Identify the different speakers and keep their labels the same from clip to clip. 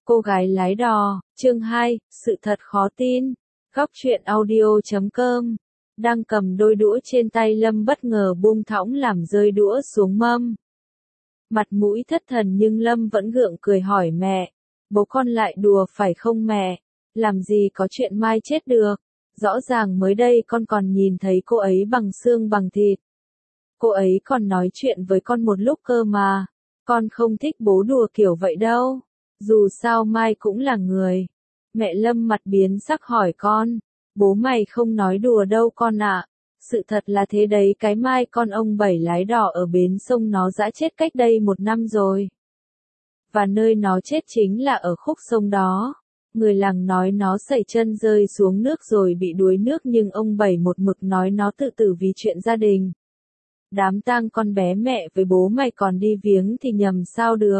Speaker 1: Cô gái lái đò, chương 2, sự thật khó tin. Góc truyện audio.com. Đang cầm đôi đũa trên tay Lâm bất ngờ buông thõng làm rơi đũa xuống mâm. Mặt mũi thất thần nhưng Lâm vẫn gượng cười hỏi mẹ. Bố con lại đùa phải không mẹ? Làm gì có chuyện Mai chết được? Rõ ràng mới đây con còn nhìn thấy cô ấy bằng xương bằng thịt. Cô ấy còn nói chuyện với con một lúc cơ mà. Con không thích bố đùa kiểu vậy đâu. Dù sao Mai cũng là người. Mẹ Lâm mặt biến sắc hỏi con. Bố mày không nói đùa đâu con ạ. Sự thật là thế đấy, cái Mai con ông Bảy lái đò ở bến sông nó dã chết cách đây 1 năm rồi. Và nơi nó chết chính là ở khúc sông đó. Người làng nói nó sẩy chân rơi xuống nước rồi bị đuối nước, nhưng ông Bảy một mực nói nó tự tử vì chuyện gia đình. Đám tang con bé mẹ với bố mày còn đi viếng thì nhầm sao được.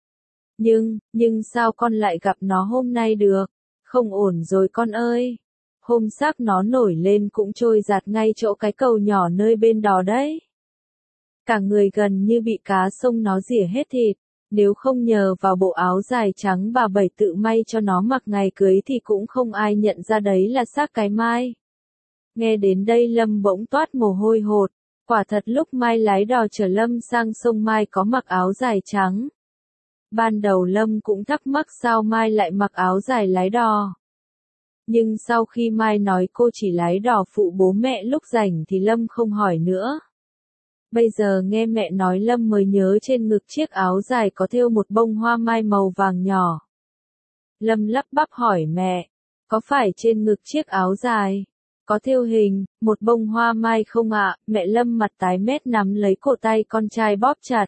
Speaker 1: Nhưng sao con lại gặp nó hôm nay được? Không ổn rồi con ơi. Hôm xác nó nổi lên cũng trôi giạt ngay chỗ cái cầu nhỏ nơi bên đò đấy. Cả người gần như bị cá sông nó rỉa hết thịt. Nếu không nhờ vào bộ áo dài trắng bà Bảy tự may cho nó mặc ngày cưới thì cũng không ai nhận ra đấy là xác cái Mai. Nghe đến đây Lâm bỗng toát mồ hôi hột. Quả thật lúc Mai lái đò chở Lâm sang sông Mai có mặc áo dài trắng. Ban đầu Lâm cũng thắc mắc sao Mai lại mặc áo dài lái đò. Nhưng sau khi Mai nói cô chỉ lái đò phụ bố mẹ lúc rảnh thì Lâm không hỏi nữa. Bây giờ nghe mẹ nói Lâm mới nhớ trên ngực chiếc áo dài có thêu một bông hoa mai màu vàng nhỏ. Lâm lắp bắp hỏi mẹ, có phải trên ngực chiếc áo dài có thêu hình một bông hoa mai không ạ? Mẹ Lâm mặt tái mét nắm lấy cổ tay con trai bóp chặt.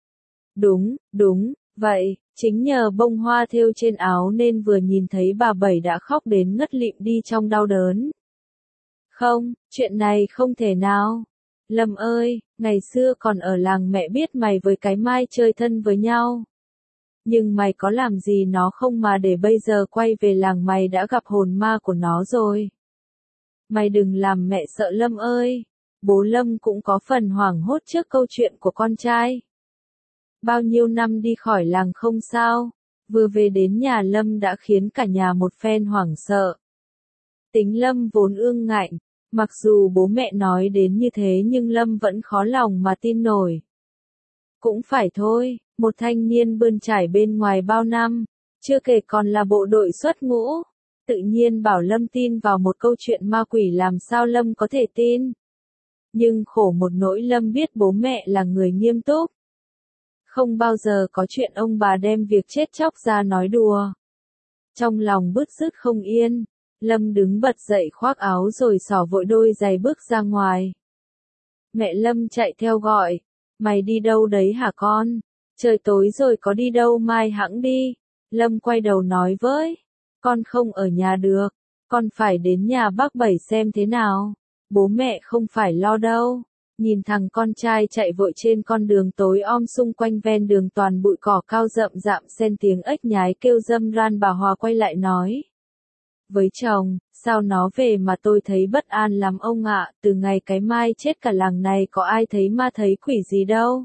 Speaker 1: Đúng, vậy, chính nhờ bông hoa thêu trên áo nên vừa nhìn thấy bà Bảy đã khóc đến ngất lịm đi trong đau đớn. Không, chuyện này không thể nào. Lâm ơi, ngày xưa còn ở làng mẹ biết mày với cái Mai chơi thân với nhau. Nhưng mày có làm gì nó không mà để bây giờ quay về làng mày đã gặp hồn ma của nó rồi. Mày đừng làm mẹ sợ Lâm ơi. Bố Lâm cũng có phần hoảng hốt trước câu chuyện của con trai. Bao nhiêu năm đi khỏi làng không sao, vừa về đến nhà Lâm đã khiến cả nhà một phen hoảng sợ. Tính Lâm vốn ương ngạnh, mặc dù bố mẹ nói đến như thế nhưng Lâm vẫn khó lòng mà tin nổi. Cũng phải thôi, một thanh niên bươn trải bên ngoài bao năm, chưa kể còn là bộ đội xuất ngũ. Tự nhiên bảo Lâm tin vào một câu chuyện ma quỷ làm sao Lâm có thể tin. Nhưng khổ một nỗi Lâm biết bố mẹ là người nghiêm túc. Không bao giờ có chuyện ông bà đem việc chết chóc ra nói đùa. Trong lòng bứt rứt không yên, Lâm đứng bật dậy khoác áo rồi xỏ vội đôi giày bước ra ngoài. Mẹ Lâm chạy theo gọi, mày đi đâu đấy hả con? Trời tối rồi có đi đâu mai hẵng đi. Lâm quay đầu nói với, con không ở nhà được, con phải đến nhà bác Bảy xem thế nào. Bố mẹ không phải lo đâu. Nhìn thằng con trai chạy vội trên con đường tối om xung quanh ven đường toàn bụi cỏ cao rậm rạp xen tiếng ếch nhái kêu râm ran, bà Hòa quay lại nói với chồng, sao nó về mà tôi thấy bất an lắm ông ạ, từ ngày cái Mai chết cả làng này có ai thấy ma thấy quỷ gì đâu.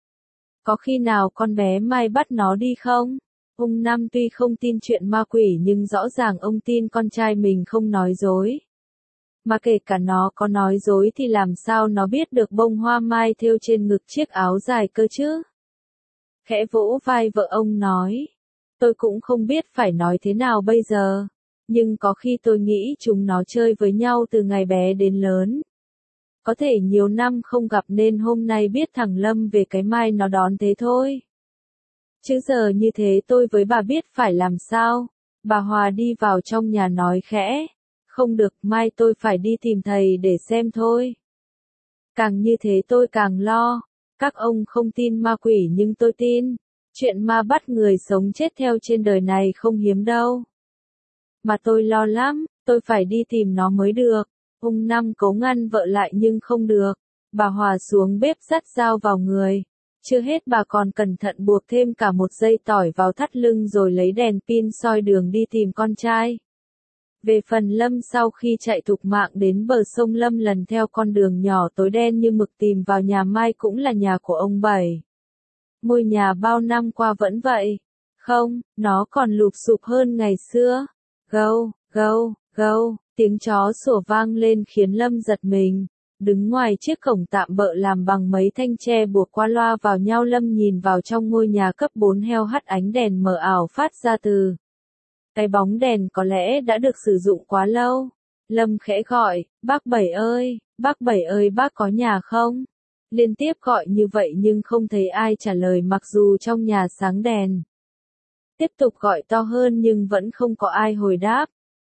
Speaker 1: Có khi nào con bé Mai bắt nó đi không? Ông Năm tuy không tin chuyện ma quỷ nhưng rõ ràng ông tin con trai mình không nói dối. Mà kể cả nó có nói dối thì làm sao nó biết được bông hoa mai thêu trên ngực chiếc áo dài cơ chứ? Khẽ vỗ vai vợ ông nói, tôi cũng không biết phải nói thế nào bây giờ. Nhưng có khi tôi nghĩ chúng nó chơi với nhau từ ngày bé đến lớn. Có thể nhiều năm không gặp nên hôm nay biết thằng Lâm về cái Mai nó đón thế thôi. Chứ giờ như thế tôi với bà biết phải làm sao? Bà Hòa đi vào trong nhà nói khẽ. Không được, mai tôi phải đi tìm thầy để xem thôi. Càng như thế tôi càng lo. Các ông không tin ma quỷ nhưng tôi tin. Chuyện ma bắt người sống chết theo trên đời này không hiếm đâu. Mà tôi lo lắm, tôi phải đi tìm nó mới được. Ông Năm cố ngăn vợ lại nhưng không được. Bà Hòa xuống bếp dắt dao vào người. Chưa hết bà còn cẩn thận buộc thêm cả một dây tỏi vào thắt lưng rồi lấy đèn pin soi đường đi tìm con trai. Về phần Lâm sau khi chạy thục mạng đến bờ sông Lâm lần theo con đường nhỏ tối đen như mực tìm vào nhà Mai cũng là nhà của ông Bảy. Ngôi nhà bao năm qua vẫn vậy. Không, nó còn lụp xụp hơn ngày xưa. Gâu, gâu, gâu, tiếng chó sủa vang lên khiến Lâm giật mình. Đứng ngoài chiếc cổng tạm bợ làm bằng mấy thanh tre buộc qua loa vào nhau, Lâm nhìn vào trong ngôi nhà cấp 4 heo hắt, ánh đèn mờ ảo phát ra từ cái bóng đèn có lẽ đã được sử dụng quá lâu. Lâm khẽ gọi, bác Bảy ơi, bác Bảy ơi, bác có nhà không? Liên tiếp gọi như vậy nhưng không thấy ai trả lời mặc dù trong nhà sáng đèn. Tiếp tục gọi to hơn nhưng vẫn không có ai hồi đáp.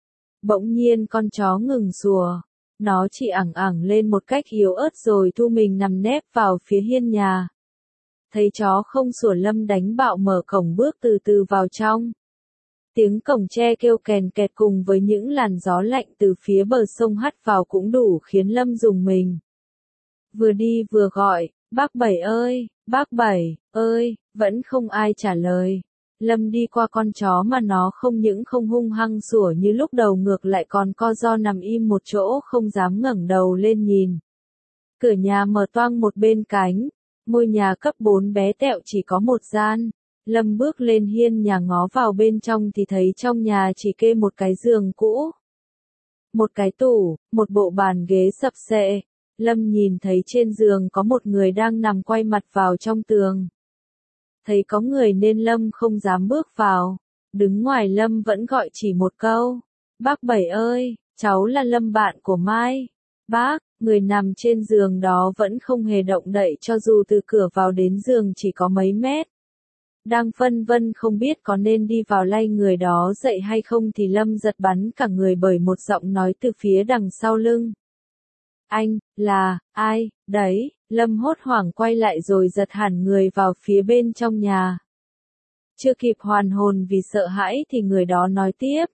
Speaker 1: Bỗng nhiên con chó ngừng sủa. Nó chỉ ẳng ẳng lên một cách yếu ớt rồi thu mình nằm nép vào phía hiên nhà. Thấy chó không sủa, Lâm đánh bạo mở cổng bước từ từ vào trong. Tiếng cổng tre kêu kèn kẹt cùng với những làn gió lạnh từ phía bờ sông hắt vào cũng đủ khiến Lâm rùng mình. Vừa đi vừa gọi, bác Bảy ơi, bác Bảy ơi, vẫn không ai trả lời. Lâm đi qua con chó mà nó không những không hung hăng sủa như lúc đầu, ngược lại còn co ro nằm im một chỗ không dám ngẩng đầu lên nhìn. Cửa nhà mở toang một bên cánh, ngôi nhà cấp 4 bé tẹo chỉ có một gian. Lâm bước lên hiên nhà ngó vào bên trong thì thấy trong nhà chỉ kê một cái giường cũ, một cái tủ, một bộ bàn ghế sập xệ. Lâm nhìn thấy trên giường có một người đang nằm quay mặt vào trong tường. Thấy có người nên Lâm không dám bước vào. Đứng ngoài Lâm vẫn gọi chỉ một câu. Bác Bảy ơi, cháu là Lâm, bạn của Mai. Bác, người nằm trên giường đó vẫn không hề động đậy cho dù từ cửa vào đến giường chỉ có mấy mét. Đang phân vân không biết có nên đi vào lay người đó dậy hay không thì Lâm giật bắn cả người bởi một giọng nói từ phía đằng sau lưng. Anh, là, ai, đấy? Lâm hốt hoảng quay lại rồi giật hẳn người vào phía bên trong nhà. Chưa kịp hoàn hồn vì sợ hãi thì người đó nói tiếp.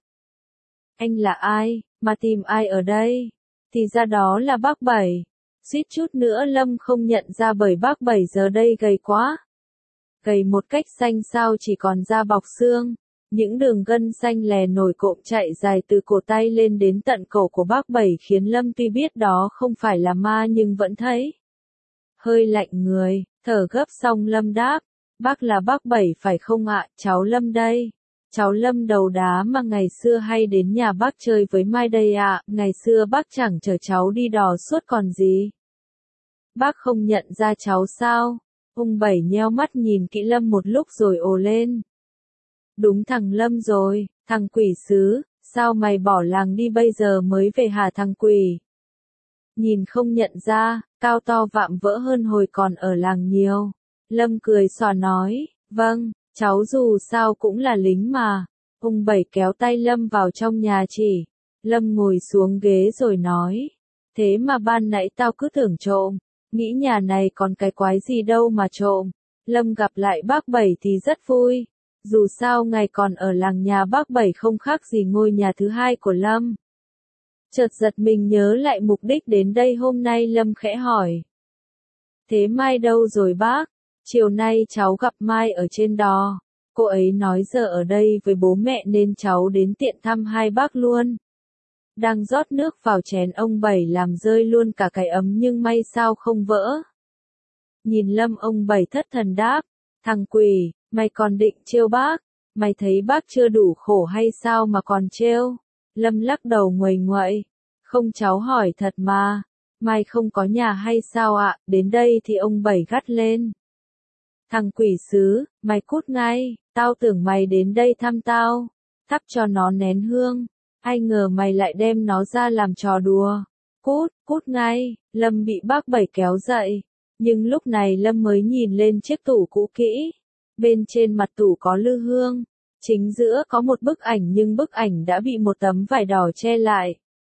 Speaker 1: Anh là ai, mà tìm ai ở đây? Thì ra đó là bác Bảy. Suýt chút nữa Lâm không nhận ra bởi bác Bảy giờ đây gầy quá. Gầy một cách xanh xao chỉ còn da bọc xương. Những đường gân xanh lè nổi cộm chạy dài từ cổ tay lên đến tận cổ của bác Bảy khiến Lâm tuy biết đó không phải là ma nhưng vẫn thấy hơi lạnh người. Thở gấp xong Lâm đáp, bác là bác Bảy phải không ạ? Cháu Lâm đây. Cháu Lâm đầu đá mà ngày xưa hay đến nhà bác chơi với Mai đây ạ. Ngày xưa bác chẳng chở cháu đi đò suốt còn gì. Bác không nhận ra cháu sao? Ông Bảy nheo mắt nhìn kỹ Lâm một lúc rồi ồ lên. Đúng thằng Lâm rồi, thằng quỷ sứ, sao mày bỏ làng đi bây giờ mới về hả thằng quỷ? Nhìn không nhận ra, cao to vạm vỡ hơn hồi còn ở làng nhiều. Lâm cười xòa nói, vâng, cháu dù sao cũng là lính mà. Ông Bảy kéo tay Lâm vào trong nhà chỉ. Lâm ngồi xuống ghế rồi nói, thế mà ban nãy tao cứ tưởng trộm, nghĩ nhà này còn cái quái gì đâu mà trộm. Lâm gặp lại bác Bảy thì rất vui. Dù sao ngày còn ở làng nhà bác Bảy không khác gì ngôi nhà thứ hai của Lâm. Chợt giật mình nhớ lại mục đích đến đây hôm nay, Lâm khẽ hỏi. Thế Mai đâu rồi bác? Chiều nay cháu gặp Mai ở trên đò. Cô ấy nói giờ ở đây với bố mẹ nên cháu đến tiện thăm hai bác luôn. Đang rót nước vào chén, ông Bảy làm rơi luôn cả cái ấm nhưng may sao không vỡ. Nhìn Lâm, ông Bảy thất thần đáp, thằng quỷ, mày còn định trêu bác? Mày thấy bác chưa đủ khổ hay sao mà còn trêu? Lâm lắc đầu nguầy nguậy. Không, cháu hỏi thật mà. Mai không có nhà hay sao ạ? Đến đây thì ông Bảy gắt lên. Thằng quỷ sứ, mày cút ngay, tao tưởng mày đến đây thăm tao, thắp cho nó nén hương. Ai ngờ mày lại đem nó ra làm trò đùa. Cút, cút ngay. Lâm bị bác Bảy kéo dậy. Nhưng lúc này Lâm mới nhìn lên chiếc tủ cũ kỹ. Bên trên mặt tủ có lư hương. Chính giữa có một bức ảnh nhưng bức ảnh đã bị một tấm vải đỏ che lại.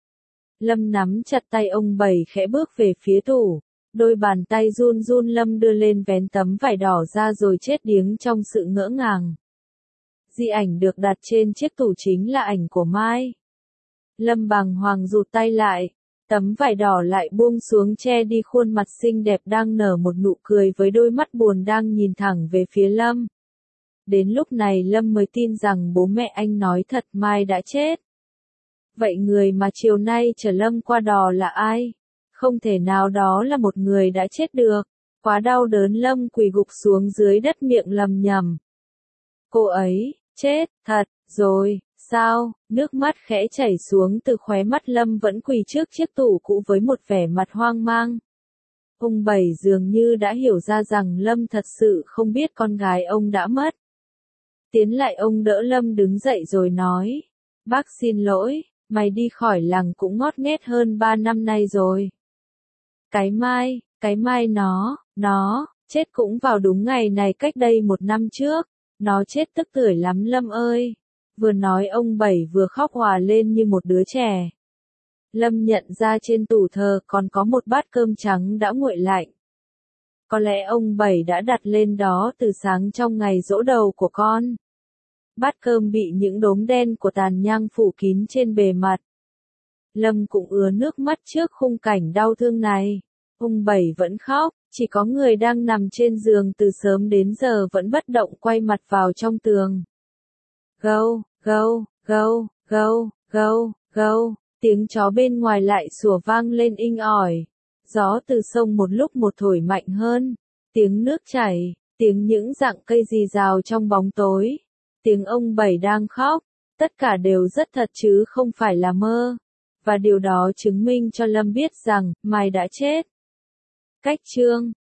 Speaker 1: Lâm nắm chặt tay ông Bảy khẽ bước về phía tủ. Đôi bàn tay run run, Lâm đưa lên vén tấm vải đỏ ra rồi chết điếng trong sự ngỡ ngàng. Di ảnh được đặt trên chiếc tủ chính là ảnh của Mai. Lâm bàng hoàng rụt tay lại. Tấm vải đỏ lại buông xuống che đi khuôn mặt xinh đẹp đang nở một nụ cười với đôi mắt buồn đang nhìn thẳng về phía Lâm. Đến lúc này Lâm mới tin rằng bố mẹ anh nói thật, Mai đã chết. Vậy người mà chiều nay chở Lâm qua đò là ai? Không thể nào đó là một người đã chết được. Quá đau đớn, Lâm quỳ gục xuống dưới đất miệng lầm nhầm. Cô ấy, chết, thật, rồi, sao? Nước mắt khẽ chảy xuống từ khóe mắt Lâm vẫn quỳ trước chiếc tủ cũ với một vẻ mặt hoang mang. Ông Bảy dường như đã hiểu ra rằng Lâm thật sự không biết con gái ông đã mất. Tiến lại ông đỡ Lâm đứng dậy rồi nói. Bác xin lỗi, mày đi khỏi làng cũng ngót nghét hơn 3 năm nay rồi. Cái Mai nó, chết cũng vào đúng ngày này cách đây 1 năm trước. Nó chết tức tưởi lắm Lâm ơi. Vừa nói ông Bảy vừa khóc òa lên như một đứa trẻ. Lâm nhận ra trên tủ thờ còn có một bát cơm trắng đã nguội lạnh. Có lẽ ông Bảy đã đặt lên đó từ sáng trong ngày giỗ đầu của con. Bát cơm bị những đốm đen của tàn nhang phủ kín trên bề mặt. Lâm cũng ứa nước mắt trước khung cảnh đau thương này. Ông Bảy vẫn khóc, chỉ có người đang nằm trên giường từ sớm đến giờ vẫn bất động quay mặt vào trong tường. Gâu, gâu, gâu, gâu, gâu, gâu, tiếng chó bên ngoài lại sủa vang lên inh ỏi. Gió từ sông một lúc một thổi mạnh hơn. Tiếng nước chảy, tiếng những rặng cây rì rào trong bóng tối. Tiếng ông Bảy đang khóc, tất cả đều rất thật chứ không phải là mơ. Và điều đó chứng minh cho Lâm biết rằng, Mai đã chết. Cách chương